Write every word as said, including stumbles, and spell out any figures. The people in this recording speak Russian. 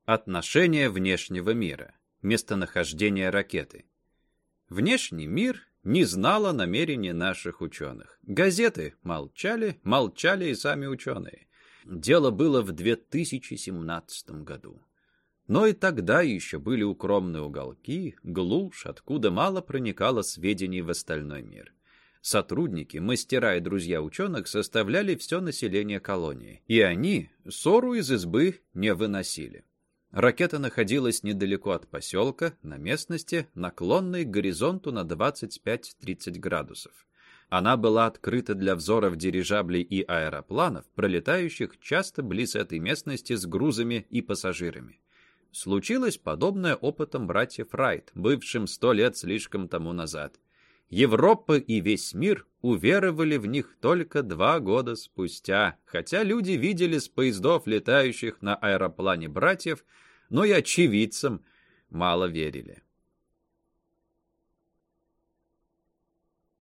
Отношение внешнего мира. Местонахождение ракеты. Внешний мир не знал о намерении наших ученых. Газеты молчали, молчали и сами ученые. Дело было в две тысячи семнадцатом году. Но и тогда еще были укромные уголки, глушь, откуда мало проникало сведений в остальной мир. Сотрудники, мастера и друзья ученых составляли все население колонии, и они ссору из избы не выносили. Ракета находилась недалеко от поселка, на местности, наклонной к горизонту на двадцать пять-тридцать градусов. Она была открыта для взоров дирижаблей и аэропланов, пролетающих часто близ этой местности с грузами и пассажирами. Случилось подобное опытом братьев Райт, бывшим сто лет слишком тому назад. Европа и весь мир уверовали в них только два года спустя, хотя люди видели с поездов, летающих на аэроплане братьев, но и очевидцам мало верили.